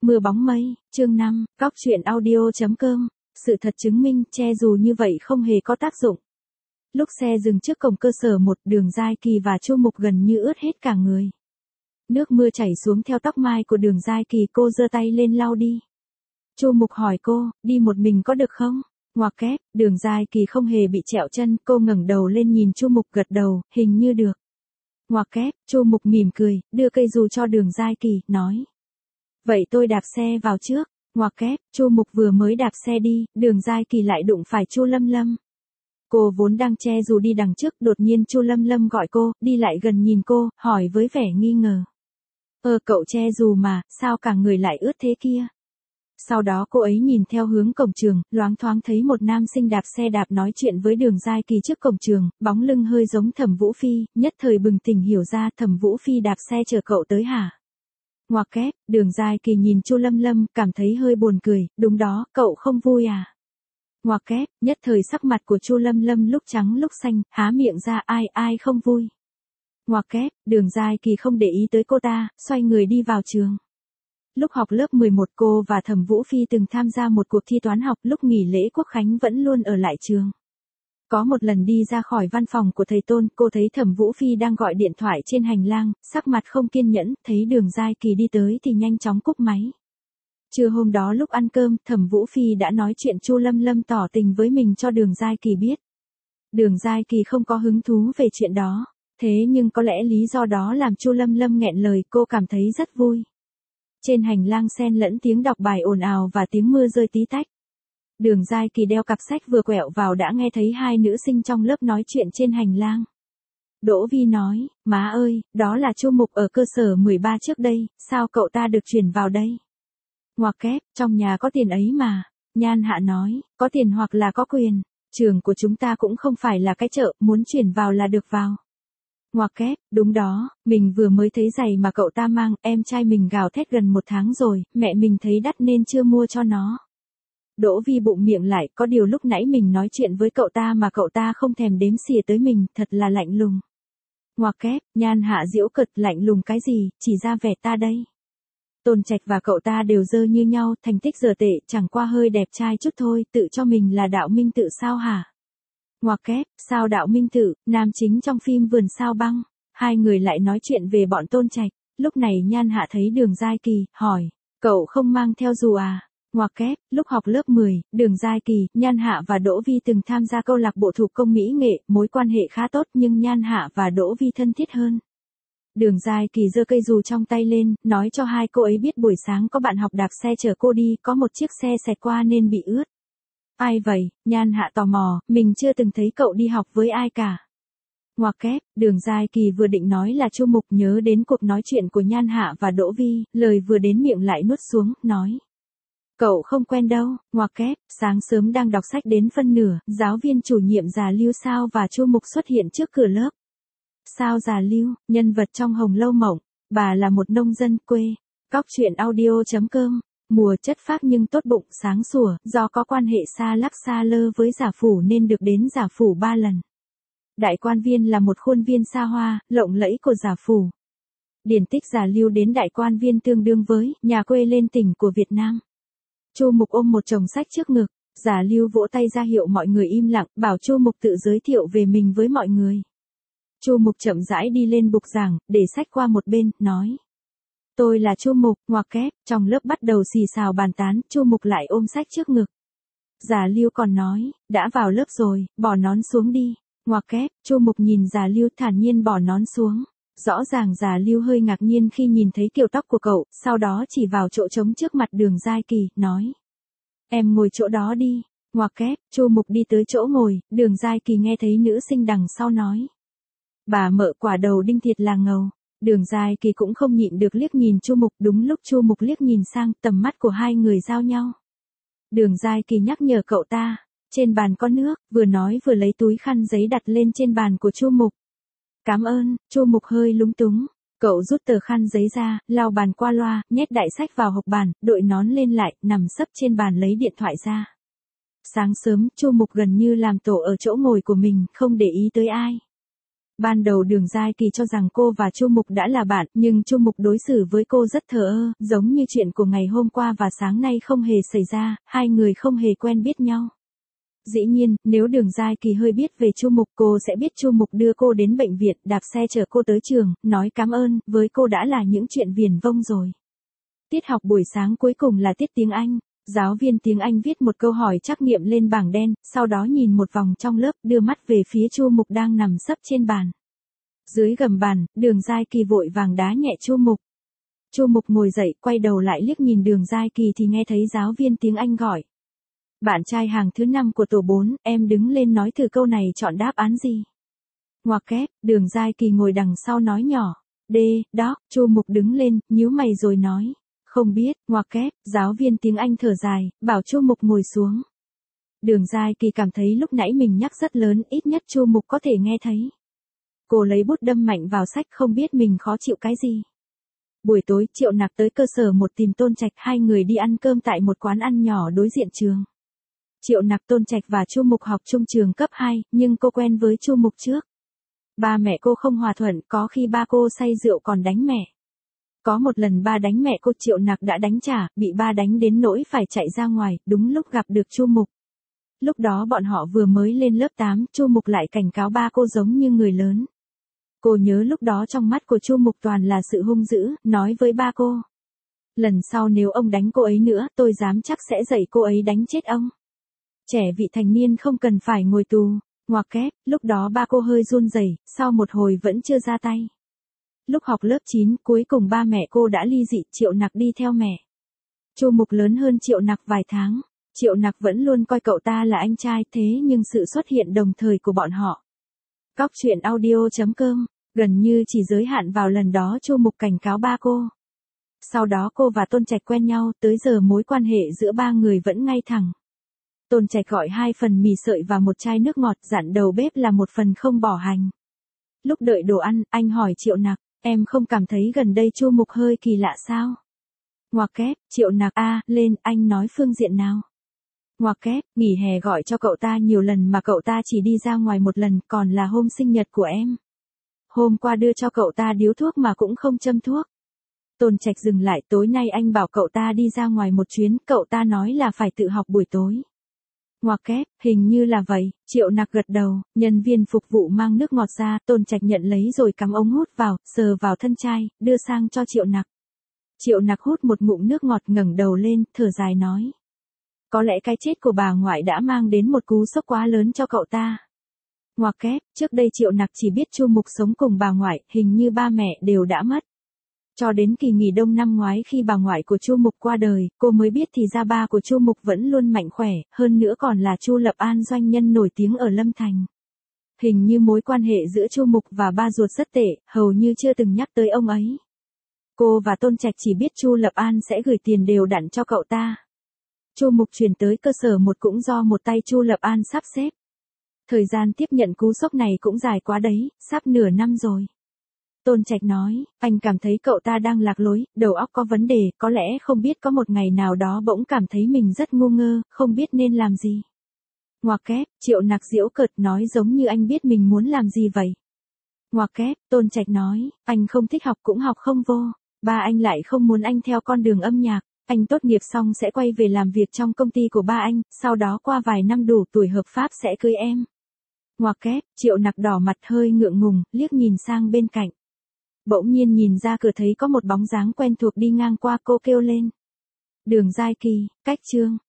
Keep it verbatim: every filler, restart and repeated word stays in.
Mưa bóng mây, chương năm, cóc truyện audio.com. Sự thật chứng minh che dù như vậy không hề có tác dụng. Lúc xe dừng trước cổng cơ sở một, Đường Giai Kỳ và Chu Mục gần như ướt hết cả người. Nước mưa chảy xuống theo tóc mai của Đường Giai Kỳ, cô giơ tay lên lau đi. Chu Mục hỏi cô, đi một mình có được không? Ngoặc kép, Đường Giai Kỳ không hề bị trẹo chân, cô ngẩng đầu lên nhìn Chu Mục gật đầu, hình như được. Ngoặc kép, Chu Mục mỉm cười, đưa cây dù cho Đường Giai Kỳ, nói. Vậy tôi đạp xe vào trước. Ngoặc kép, Chu Mục vừa mới đạp xe đi, Đường Giai Kỳ lại đụng phải Chu Lâm Lâm. Cô vốn đang che dù đi đằng trước, đột nhiên Chu Lâm Lâm gọi cô, đi lại gần nhìn cô, hỏi với vẻ nghi ngờ. Ơ cậu che dù mà, sao cả người lại ướt thế kia? Sau đó cô ấy nhìn theo hướng cổng trường, loáng thoáng thấy một nam sinh đạp xe đạp nói chuyện với Đường Giai Kỳ trước cổng trường, bóng lưng hơi giống Thẩm Vũ Phi, nhất thời bừng tỉnh hiểu ra Thẩm Vũ Phi đạp xe chờ cậu tới hả? Ngoặc kép, Đường Giai Kỳ nhìn Chu Lâm Lâm, cảm thấy hơi buồn cười, đúng đó, cậu không vui à? Ngoặc kép, nhất thời sắc mặt của Chu Lâm Lâm lúc trắng lúc xanh, há miệng ra ai ai không vui. Ngoặc kép, Đường Giai Kỳ không để ý tới cô ta, xoay người đi vào trường. Lúc học lớp mười một cô và Thẩm Vũ Phi từng tham gia một cuộc thi toán học, lúc nghỉ lễ Quốc khánh vẫn luôn ở lại trường. Có một lần đi ra khỏi văn phòng của thầy Tôn, cô thấy Thẩm Vũ Phi đang gọi điện thoại trên hành lang, sắc mặt không kiên nhẫn, thấy Đường Giai Kỳ đi tới thì nhanh chóng cúp máy. Trưa hôm đó lúc ăn cơm, Thẩm Vũ Phi đã nói chuyện Chu Lâm Lâm tỏ tình với mình cho Đường Giai Kỳ biết. Đường Giai Kỳ không có hứng thú về chuyện đó, thế nhưng có lẽ lý do đó làm Chu Lâm Lâm nghẹn lời, cô cảm thấy rất vui. Trên hành lang xen lẫn tiếng đọc bài ồn ào và tiếng mưa rơi tí tách. Đường Giai Kỳ đeo cặp sách vừa quẹo vào đã nghe thấy hai nữ sinh trong lớp nói chuyện trên hành lang. Đỗ Vi nói, má ơi, đó là Chu Mục ở cơ sở mười ba trước đây, sao cậu ta được chuyển vào đây? Ngoặc kép, trong nhà có tiền ấy mà. Nhan Hạ nói, có tiền hoặc là có quyền. Trường của chúng ta cũng không phải là cái chợ, muốn chuyển vào là được vào. Ngoặc kép, đúng đó, mình vừa mới thấy giày mà cậu ta mang, em trai mình gào thét gần một tháng rồi, mẹ mình thấy đắt nên chưa mua cho nó. Đỗ Vi bụng miệng lại, có điều lúc nãy mình nói chuyện với cậu ta mà cậu ta không thèm đếm xỉa tới mình, thật là lạnh lùng. Ngoặc kép, Nhan Hạ giễu cợt, lạnh lùng cái gì, chỉ ra vẻ ta đây. Tôn Trạch và cậu ta đều dơ như nhau, thành tích giờ tệ, chẳng qua hơi đẹp trai chút thôi, tự cho mình là Đạo Minh Tự sao hả? Ngoặc kép, sao Đạo Minh Tự, nam chính trong phim Vườn Sao Băng. Hai người lại nói chuyện về bọn Tôn Trạch. Lúc này Nhan Hạ thấy Đường Giai Kỳ, hỏi, cậu không mang theo dù à? Ngoặc kép, lúc học lớp mười, Đường Giai Kỳ, Nhan Hạ và Đỗ Vi từng tham gia câu lạc bộ thủ công mỹ nghệ, mối quan hệ khá tốt nhưng Nhan Hạ và Đỗ Vi thân thiết hơn. Đường Giai Kỳ giơ cây dù trong tay lên, nói cho hai cô ấy biết buổi sáng có bạn học đạp xe chở cô đi, có một chiếc xe xẹt qua nên bị ướt. Ai vậy? Nhan Hạ tò mò, mình chưa từng thấy cậu đi học với ai cả. Ngoặc kép, Đường Giai Kỳ vừa định nói là Chu Mục, nhớ đến cuộc nói chuyện của Nhan Hạ và Đỗ Vi, lời vừa đến miệng lại nuốt xuống, nói. Cậu không quen đâu. Ngoặc kép, sáng sớm đang đọc sách đến phân nửa, giáo viên chủ nhiệm Già Lưu Sao và Chu Mục xuất hiện trước cửa lớp. Sao Già Lưu, nhân vật trong Hồng Lâu Mộng, bà là một nông dân quê. Cóc truyện audio.com. Mùa chất phác nhưng tốt bụng, sáng sủa, do có quan hệ xa lắc xa lơ với Giả Phủ nên được đến Giả Phủ ba lần. Đại Quan Viên là một khuôn viên xa hoa, lộng lẫy của Giả Phủ. Điển tích Già Lưu đến Đại Quan Viên tương đương với nhà quê lên tỉnh của Việt Nam. Chu Mục ôm một chồng sách trước ngực, Già Lưu vỗ tay ra hiệu mọi người im lặng, bảo Chu Mục tự giới thiệu về mình với mọi người. Chu Mục chậm rãi đi lên bục giảng, để sách qua một bên, nói. Tôi là Chu Mục. Ngoặc kép, trong lớp bắt đầu xì xào bàn tán, Chu Mục lại ôm sách trước ngực. Già Lưu còn nói, đã vào lớp rồi, bỏ nón xuống đi. Ngoặc kép, Chu Mục nhìn Già Lưu thản nhiên bỏ nón xuống. Rõ ràng Già Lưu hơi ngạc nhiên khi nhìn thấy kiểu tóc của cậu, sau đó chỉ vào chỗ trống trước mặt Đường Giai Kỳ, nói. Em ngồi chỗ đó đi. Ngoặc kép, Chu Mục đi tới chỗ ngồi, Đường Giai Kỳ nghe thấy nữ sinh đằng sau nói. Bà mợ quả đầu đinh thiệt là ngầu. Đường Giai Kỳ cũng không nhịn được liếc nhìn Chu Mục, đúng lúc Chu Mục liếc nhìn sang, tầm mắt của hai người giao nhau. Đường Giai Kỳ nhắc nhở cậu ta, trên bàn có nước, vừa nói vừa lấy túi khăn giấy đặt lên trên bàn của Chu Mục. Cảm ơn. Chu Mục hơi lúng túng, cậu rút tờ khăn giấy ra, lau bàn qua loa, nhét đại sách vào hộc bàn, đội nón lên lại, nằm sấp trên bàn lấy điện thoại ra. Sáng sớm, Chu Mục gần như làm tổ ở chỗ ngồi của mình, không để ý tới ai. Ban đầu Đường Giai Kỳ cho rằng cô và Chu Mục đã là bạn, nhưng Chu Mục đối xử với cô rất thờ ơ, giống như chuyện của ngày hôm qua và sáng nay không hề xảy ra, hai người không hề quen biết nhau. Dĩ nhiên, nếu Đường Giai Kỳ hơi biết về Chu Mục, cô sẽ biết Chu Mục đưa cô đến bệnh viện, đạp xe chở cô tới trường, nói cảm ơn, với cô đã là những chuyện viển vông rồi. Tiết học buổi sáng cuối cùng là tiết tiếng Anh. Giáo viên tiếng Anh viết một câu hỏi trắc nghiệm lên bảng đen, sau đó nhìn một vòng trong lớp, đưa mắt về phía Chu Mục đang nằm sấp trên bàn. Dưới gầm bàn, Đường Giai Kỳ vội vàng đá nhẹ Chu Mục. Chu Mục ngồi dậy, quay đầu lại liếc nhìn Đường Giai Kỳ thì nghe thấy giáo viên tiếng Anh gọi. Bạn trai hàng thứ năm của tổ bốn, em đứng lên nói thử câu này chọn đáp án gì. Ngoặc kép, Đường Giai Kỳ ngồi đằng sau nói nhỏ. D, đó, Chu Mục đứng lên, nhíu mày rồi nói. Không biết, ngoặc kép, giáo viên tiếng Anh thở dài, bảo Chu Mục ngồi xuống. Đường Giai Kỳ cảm thấy lúc nãy mình nhắc rất lớn, ít nhất Chu Mục có thể nghe thấy. Cô lấy bút đâm mạnh vào sách không biết mình khó chịu cái gì. Buổi tối, Triệu Nặc tới cơ sở một tìm Tôn Trạch, hai người đi ăn cơm tại một quán ăn nhỏ đối diện trường. Triệu Nặc, Tôn Trạch và Chu Mục học chung trường cấp hai, nhưng cô quen với Chu Mục trước. Ba mẹ cô không hòa thuận, có khi ba cô say rượu còn đánh mẹ. Có một lần ba đánh mẹ cô, Triệu Nặc đã đánh trả, bị ba đánh đến nỗi phải chạy ra ngoài, đúng lúc gặp được Chu Mục. Lúc đó bọn họ vừa mới lên lớp tám, Chu Mục lại cảnh cáo ba cô giống như người lớn. Cô nhớ lúc đó trong mắt của Chu Mục toàn là sự hung dữ, nói với ba cô. Lần sau nếu ông đánh cô ấy nữa, tôi dám chắc sẽ dạy cô ấy đánh chết ông. Trẻ vị thành niên không cần phải ngồi tù. Ngoặc kép, lúc đó ba cô hơi run rẩy, sau một hồi vẫn chưa ra tay. Lúc học lớp chín, cuối cùng ba mẹ cô đã ly dị, Triệu Nặc đi theo mẹ. Chu Mục lớn hơn Triệu Nặc vài tháng. Triệu Nặc vẫn luôn coi cậu ta là anh trai, thế nhưng sự xuất hiện đồng thời của bọn họ. Cóc truyện audio chấm com, gần như chỉ giới hạn vào lần đó Chu Mục cảnh cáo ba cô. Sau đó cô và Tôn Trạch quen nhau, tới giờ mối quan hệ giữa ba người vẫn ngay thẳng. Tôn Trạch gọi hai phần mì sợi và một chai nước ngọt, dặn đầu bếp là một phần không bỏ hành. Lúc đợi đồ ăn, anh hỏi Triệu Nặc, em không cảm thấy gần đây Chu Mục hơi kỳ lạ sao? Ngoặc kép, Triệu Nặc a, lên, anh nói phương diện nào? Ngoặc kép, nghỉ hè gọi cho cậu ta nhiều lần mà cậu ta chỉ đi ra ngoài một lần, còn là hôm sinh nhật của em. Hôm qua đưa cho cậu ta điếu thuốc mà cũng không châm thuốc. Tôn Trạch dừng lại, tối nay anh bảo cậu ta đi ra ngoài một chuyến, cậu ta nói là phải tự học buổi tối. Ngoặc kép, hình như là vậy, Triệu Nặc gật đầu, nhân viên phục vụ mang nước ngọt ra, Tôn Trạch nhận lấy rồi cắm ống hút vào, sờ vào thân chai, đưa sang cho Triệu Nặc. Triệu Nặc hút một ngụm nước ngọt, ngẩng đầu lên, thở dài nói. Có lẽ cái chết của bà ngoại đã mang đến một cú sốc quá lớn cho cậu ta. Ngoặc kép, trước đây Triệu Nặc chỉ biết Chu Mục sống cùng bà ngoại, hình như ba mẹ đều đã mất. Cho đến kỳ nghỉ đông năm ngoái khi bà ngoại của Chu Mục qua đời, cô mới biết thì ra ba của Chu Mục vẫn luôn mạnh khỏe, hơn nữa còn là Chu Lập An, doanh nhân nổi tiếng ở Lâm Thành. Hình như mối quan hệ giữa Chu Mục và ba ruột rất tệ, hầu như chưa từng nhắc tới ông ấy. Cô và Tôn Trạch chỉ biết Chu Lập An sẽ gửi tiền đều đặn cho cậu ta. Chu Mục chuyển tới cơ sở một cũng do một tay Chu Lập An sắp xếp. Thời gian tiếp nhận cú sốc này cũng dài quá đấy, sắp nửa năm rồi. Tôn Trạch nói, anh cảm thấy cậu ta đang lạc lối, đầu óc có vấn đề, có lẽ không biết có một ngày nào đó bỗng cảm thấy mình rất ngu ngơ, không biết nên làm gì. Ngoặc kép, Triệu Nặc giễu cợt nói giống như anh biết mình muốn làm gì vậy. Ngoặc kép, Tôn Trạch nói, anh không thích học cũng học không vô, ba anh lại không muốn anh theo con đường âm nhạc, anh tốt nghiệp xong sẽ quay về làm việc trong công ty của ba anh, sau đó qua vài năm đủ tuổi hợp pháp sẽ cưới em. Ngoặc kép, Triệu Nặc đỏ mặt hơi ngượng ngùng, liếc nhìn sang bên cạnh. Bỗng nhiên nhìn ra cửa thấy có một bóng dáng quen thuộc đi ngang qua, cô kêu lên. Đường Giai Kỳ, cách chương.